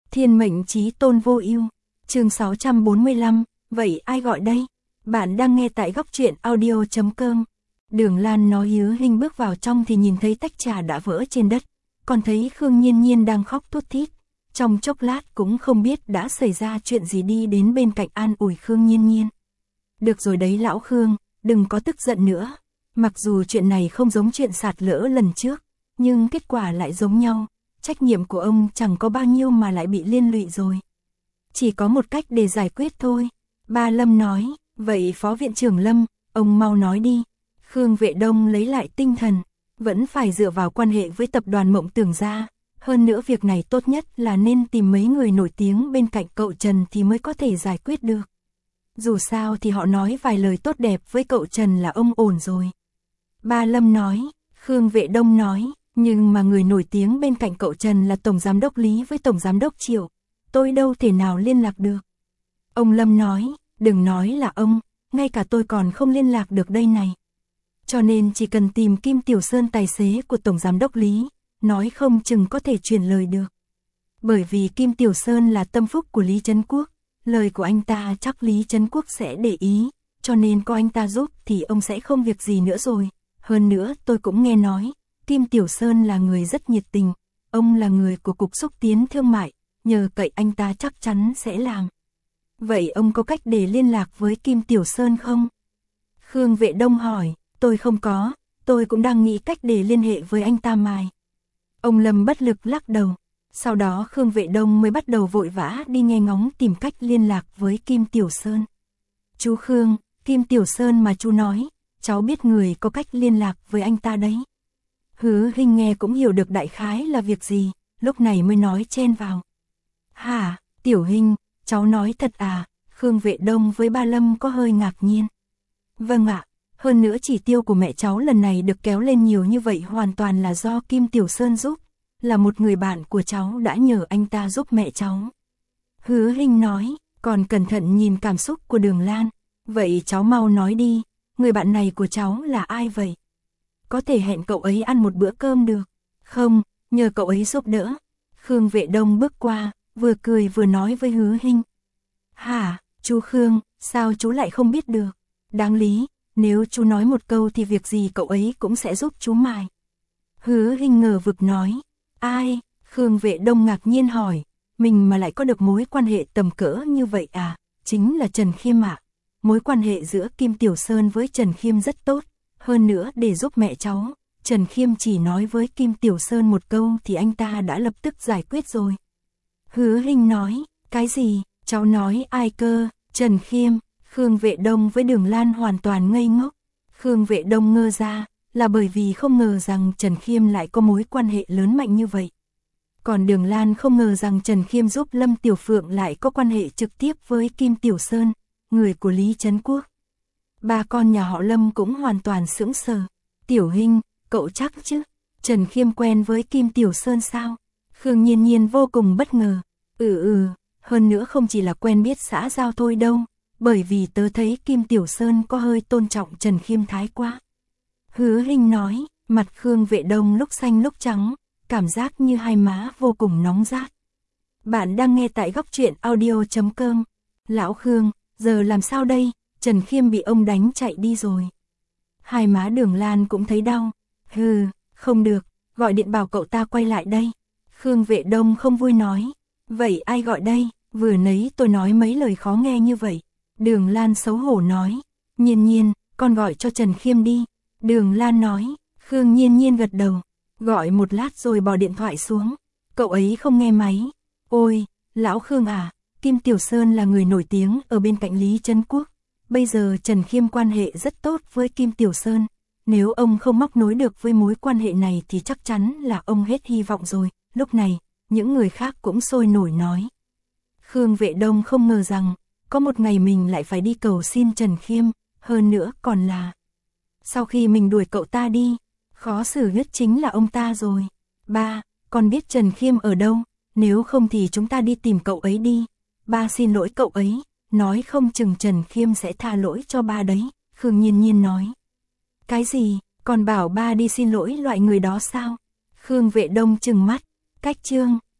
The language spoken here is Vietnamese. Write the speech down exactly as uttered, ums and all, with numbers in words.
Thiên mệnh chí tôn vô ưu. Chương sáu trăm bốn mươi lăm, vậy ai gọi đây? Bạn đang nghe tại góc truyện audio chấm com. Đường Lan nói Hứa Hinh bước vào trong thì nhìn thấy tách trà đã vỡ trên đất, còn thấy Khương Nhiên Nhiên đang khóc thút thít. Trong chốc lát cũng không biết đã xảy ra chuyện gì, đi đến bên cạnh an ủi Khương Nhiên Nhiên. Được rồi đấy lão Khương, đừng có tức giận nữa. Mặc dù chuyện này không giống chuyện sạt lở lần trước, nhưng kết quả lại giống nhau. Trách nhiệm của ông chẳng có bao nhiêu mà lại bị liên lụy rồi. Chỉ có một cách để giải quyết thôi. Ba Lâm nói, vậy Phó Viện trưởng Lâm, ông mau nói đi. Khương Vệ Đông lấy lại tinh thần, vẫn phải dựa vào quan hệ với tập đoàn Mộng Tưởng gia. Hơn nữa việc này tốt nhất là nên tìm mấy người nổi tiếng bên cạnh cậu Trần thì mới có thể giải quyết được. Dù sao thì họ nói vài lời tốt đẹp với cậu Trần là ông ổn rồi. Ba Lâm nói, Khương Vệ Đông nói, nhưng mà người nổi tiếng bên cạnh cậu Trần là Tổng Giám đốc Lý với Tổng Giám đốc Triệu. Tôi đâu thể nào liên lạc được. Ông Lâm nói, đừng nói là ông, ngay cả tôi còn không liên lạc được đây này. Cho nên chỉ cần tìm Kim Tiểu Sơn, tài xế của Tổng Giám đốc Lý, nói không chừng có thể truyền lời được. Bởi vì Kim Tiểu Sơn là tâm phúc của Lý Trấn Quốc, lời của anh ta chắc Lý Trấn Quốc sẽ để ý, cho nên có anh ta giúp thì ông sẽ không việc gì nữa rồi. Hơn nữa tôi cũng nghe nói, Kim Tiểu Sơn là người rất nhiệt tình, ông là người của Cục Xúc Tiến Thương mại, nhờ cậy anh ta chắc chắn sẽ làm. Vậy ông có cách để liên lạc với Kim Tiểu Sơn không? Khương Vệ Đông hỏi, tôi không có, tôi cũng đang nghĩ cách để liên hệ với anh ta mài. Ông Lâm bất lực lắc đầu, sau đó Khương Vệ Đông mới bắt đầu vội vã đi nghe ngóng tìm cách liên lạc với Kim Tiểu Sơn. Chú Khương, Kim Tiểu Sơn mà chú nói, cháu biết người có cách liên lạc với anh ta đấy. Hứa Hinh nghe cũng hiểu được đại khái là việc gì, lúc này mới nói chen vào. Hả, Tiểu Hinh, cháu nói thật à? Khương Vệ Đông với Ba Lâm có hơi ngạc nhiên. Vâng ạ, hơn nữa chỉ tiêu của mẹ cháu lần này được kéo lên nhiều như vậy hoàn toàn là do Kim Tiểu Sơn giúp, là một người bạn của cháu đã nhờ anh ta giúp mẹ cháu. Hứa Hinh nói, còn cẩn thận nhìn cảm xúc của Đường Lan, vậy cháu mau nói đi, người bạn này của cháu là ai vậy? Có thể hẹn cậu ấy ăn một bữa cơm được không, nhờ cậu ấy giúp đỡ. Khương Vệ Đông bước qua, vừa cười vừa nói với Hứa Hinh. Hả, chú Khương, sao chú lại không biết được? Đáng lý, nếu chú nói một câu thì việc gì cậu ấy cũng sẽ giúp chú mài. Hứa Hinh ngờ vực nói, ai? Khương Vệ Đông ngạc nhiên hỏi, mình mà lại có được mối quan hệ tầm cỡ như vậy à? Chính là Trần Khiêm ạ. Mối quan hệ giữa Kim Tiểu Sơn với Trần Khiêm rất tốt, hơn nữa để giúp mẹ cháu, Trần Khiêm chỉ nói với Kim Tiểu Sơn một câu thì anh ta đã lập tức giải quyết rồi. Hứa Hinh nói, cái gì? Cháu nói ai cơ? Trần Khiêm. Khương Vệ Đông với Đường Lan hoàn toàn ngây ngốc. Khương Vệ Đông ngơ ra, là bởi vì không ngờ rằng Trần Khiêm lại có mối quan hệ lớn mạnh như vậy. Còn Đường Lan không ngờ rằng Trần Khiêm giúp Lâm Tiểu Phượng lại có quan hệ trực tiếp với Kim Tiểu Sơn, người của Lý Trấn Quốc. Ba con nhà họ Lâm cũng hoàn toàn sững sờ. Tiểu Hinh, cậu chắc chứ? Trần Khiêm quen với Kim Tiểu Sơn sao? Khương Nhiên Nhiên vô cùng bất ngờ. Ừ ừ, hơn nữa không chỉ là quen biết xã giao thôi đâu, bởi vì tớ thấy Kim Tiểu Sơn có hơi tôn trọng Trần Khiêm thái quá. Hứa Hinh nói, mặt Khương Vệ Đông lúc xanh lúc trắng, cảm giác như hai má vô cùng nóng rát. Bạn đang nghe tại góc truyện audio chấm com. Lão Khương, giờ làm sao đây? Trần Khiêm bị ông đánh chạy đi rồi. Hai má Đường Lan cũng thấy đau. Hừ, không được, gọi điện bảo cậu ta quay lại đây. Khương Vệ Đông không vui nói. Vậy ai gọi đây? Vừa nấy tôi nói mấy lời khó nghe như vậy. Đường Lan xấu hổ nói. Nhiên Nhiên, con gọi cho Trần Khiêm đi. Đường Lan nói. Khương Nhiên Nhiên gật đầu. Gọi một lát rồi bỏ điện thoại xuống. Cậu ấy không nghe máy. Ôi, lão Khương à, Kim Tiểu Sơn là người nổi tiếng ở bên cạnh Lý Trấn Quốc. Bây giờ Trần Khiêm quan hệ rất tốt với Kim Tiểu Sơn. Nếu ông không móc nối được với mối quan hệ này thì chắc chắn là ông hết hy vọng rồi. Lúc này, những người khác cũng sôi nổi nói. Khương Vệ Đông không ngờ rằng, có một ngày mình lại phải đi cầu xin Trần Khiêm, hơn nữa còn là sau khi mình đuổi cậu ta đi, khó xử nhất chính là ông ta rồi. Ba, con biết Trần Khiêm ở đâu, nếu không thì chúng ta đi tìm cậu ấy đi. Ba xin lỗi cậu ấy, nói không chừng Trần Khiêm sẽ tha lỗi cho ba đấy. Khương Nhiên Nhiên nói. Cái gì, còn bảo ba đi xin lỗi loại người đó sao? Khương Vệ Đông trừng mắt, cách chương.